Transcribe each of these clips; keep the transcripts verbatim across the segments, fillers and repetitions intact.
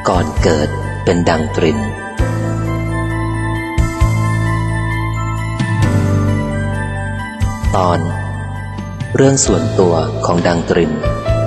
ก่อนเกิดเป็นดังตรินตอนเรื่องส่วนตัวของดังตริน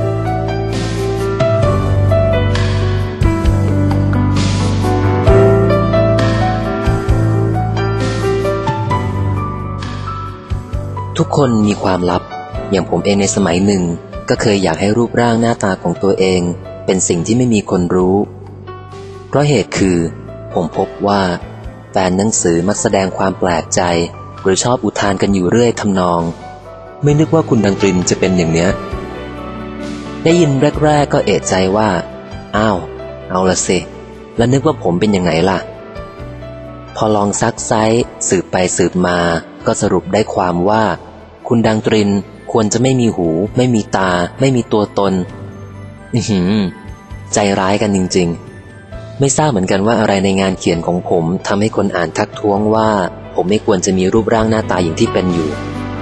ทุกคนมีความลับอย่างผมเองในสมัยหนึ่งก็เคยอยากให้รูปร่างหน้าตาของตัวเองเป็นสิ่งที่ไม่มีคนรู้เพราะเหตุคือผมพบว่าแฟนหนังสือมักแสดงความแปลกใจหรือชอบอุทานกันอยู่เรื่อยทำนองไม่นึกว่าคุณดังตรินจะเป็นอย่างเนี้ยได้ยินแรกๆก็เอะใจว่าอ้าวเอาละสิแล้วนึกว่าผมเป็นยังไงล่ะพอลองซักไซสืบไปสืบมาก็สรุปได้ความว่าคุณดังตรินควรจะไม่มีหูไม่มีตาไม่มีตัวตนอื้อหือใจร้ายกันจริงๆไม่ทราบเหมือนกันว่าอะไรในงานเขียนของผมทำให้คนอ่านทักท้วงว่าผมไม่ควรจะมีรูปร่างหน้าตาอย่างที่เป็นอยู่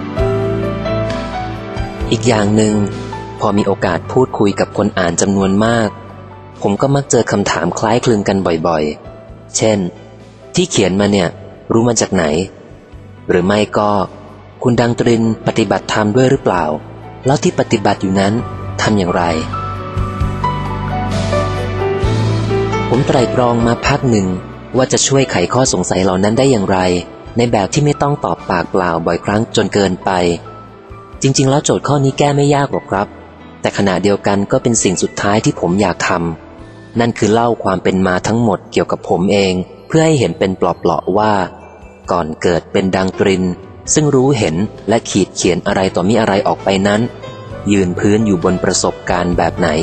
อีกอย่างหนึ่งพอมีโอกาสพูดคุยกับคนอ่านจำนวนมากผมก็มักเจอคำถามคล้ายคลึงกันบ่อยๆเช่นที่เขียนมาเนี่ยรู้มาจากไหนหรือไม่ก็คุณดังตรินปฏิบัติธรรมด้วยหรือเปล่าแล้วที่ปฏิบัติอยู่นั้นทำอย่างไรผมไตร่ตรองมาพักหนึ่งว่าจะช่วยไขข้อสงสัยเหล่านั้นได้อย่างไรในแบบที่ไม่ต้องตอบปากเปล่าบ่อยครั้งจนเกินไปจริงๆแล้วโจทย์ข้อนี้แก้ไม่ยากหรอกครับแต่ขณะเดียวกันก็เป็นสิ่งสุดท้ายที่ผมอยากทำนั่นคือเล่าความเป็นมาทั้งหมดเกี่ยวกับผมเองเพื่อให้เห็นเป็นเปลาะๆว่าก่อนเกิดเป็นดังตรินซึ่งรู้เห็นและขีดเขียนอะไรต่อมิอะไรออกไปนั้นยืนพื้นอยู่บนประสบการณ์แบบไหน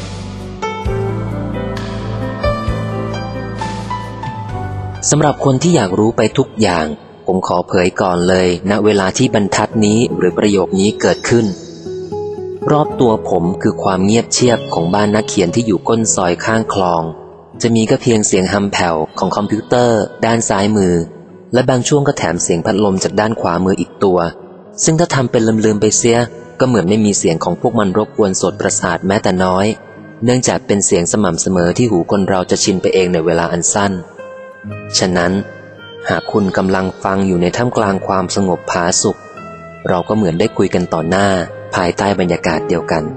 สำหรับคนที่อยากรู้ไปทุกอย่างผมขอเผยก่อนเลยณเวลาที่บรรทัดนี้หรือประโยคนี้เกิดขึ้นรอบตัวผมคือความเงียบเชียบของบ้านนักเขียนที่อยู่ก้นซอยข้างคลองจะมีก็เพียงเสียงฮัมแผ่วของคอมพิวเตอร์ด้านซ้ายมือและบางช่วงก็แถมเสียงพัดลมจากด้านขวามืออีกตัวซึ่งถ้าทำเป็นลืมๆไปเสียก็เหมือนไม่มีเสียงของพวกมันรบกวนสดประสาทแม้แต่น้อยเนื่องจากเป็นเสียงสม่ำเสมอที่หูคนเราจะชินไปเองในเวลาอันสั้นฉะนั้นหากคุณกำลังฟังอยู่ในท่ามกลางความสงบผาสุขเราก็เหมือนได้คุยกันต่อหน้าภายใต้บรรยากาศเดียวกัน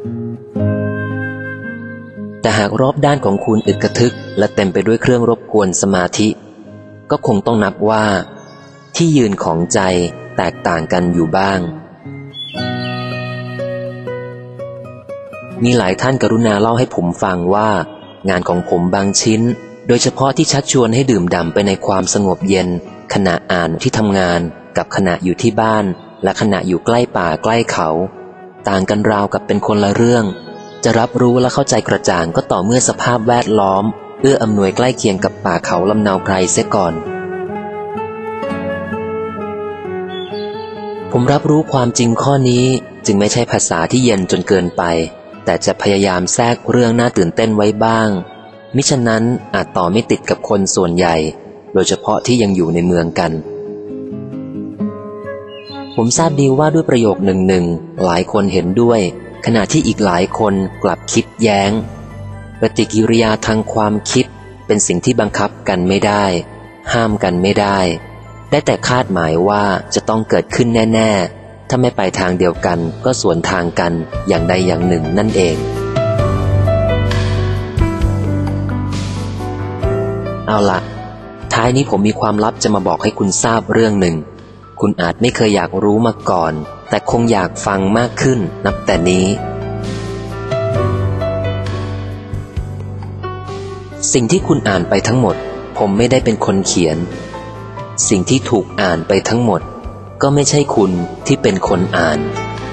แต่หากรอบด้านของคุณอึกกระทึกและเต็มไปด้วยเครื่องรบกวนสมาธิก็คงต้องนับว่าที่ยืนของใจแตกต่างกันอยู่บ้างมีหลายท่านกรุณาเล่าให้ผมฟังว่างานของผมบางชิ้นโดยเฉพาะที่ชักชวนให้ดื่มด่ำไปในความสงบเย็นขณะอ่านที่ทำงานกับขณะอยู่ที่บ้านและขณะอยู่ใกล้ป่าใกล้เขาต่างกันราวกับเป็นคนละเรื่องจะรับรู้และเข้าใจกระจ่างก็ต่อเมื่อสภาพแวดล้อมเอื้ออำนวยใกล้เคียงกับป่าเขาลำเนาไพรเสียก่อนผมรับรู้ความจริงข้อนี้จึงไม่ใช่ภาษาที่เย็นจนเกินไปแต่จะพยายามแทรกเรื่องน่าตื่นเต้นไว้บ้างมิฉะนั้นอาจต่อไม่ติดกับคนส่วนใหญ่โดยเฉพาะที่ยังอยู่ในเมืองกันผมทราบดีว่าด้วยประโยคหนึ่งหนึ่งหลายคนเห็นด้วยขณะที่อีกหลายคนกลับคิดแย้งปฏิกิริยาทางความคิดเป็นสิ่งที่บังคับกันไม่ได้ห้ามกันไม่ได้ได้แต่คาดหมายว่าจะต้องเกิดขึ้นแน่ๆถ้าไม่ไปทางเดียวกันก็สวนทางกันอย่างใดอย่างหนึ่งนั่นเองเอาล่ะท้ายนี้ผมมีความลับจะมาบอกให้คุณทราบเรื่องหนึ่งคุณอาจไม่เคยอยากรู้มาก่อนแต่คงอยากฟังมากขึ้นนับแต่นี้สิ่งที่คุณอ่านไปทั้งหมดผมไม่ได้เป็นคนเขียนสิ่งที่ถูกอ่านไปทั้งหมดก็ไม่ใช่คุณที่เป็นคนอ่าน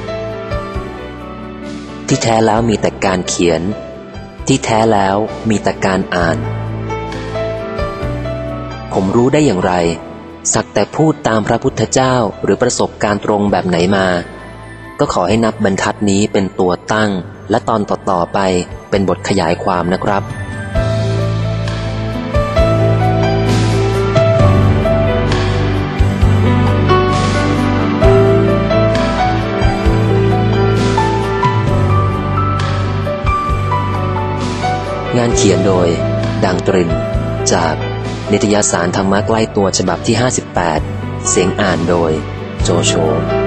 ที่แท้แล้วมีแต่การเขียนที่แท้แล้วมีแต่การอ่านผมรู้ได้อย่างไรสักแต่พูดตามพระพุทธเจ้าหรือประสบการณ์ตรงแบบไหนมาก็ขอให้นับบรรทัดนี้เป็นตัวตั้งและตอนต่อๆไปเป็นบทขยายความนะครับงานเขียนโดยดังตรินจากนิตยสารธรรมะใกล้ตัวฉบับที่ห้าสิบแปดเสียงอ่านโดยโจโฉ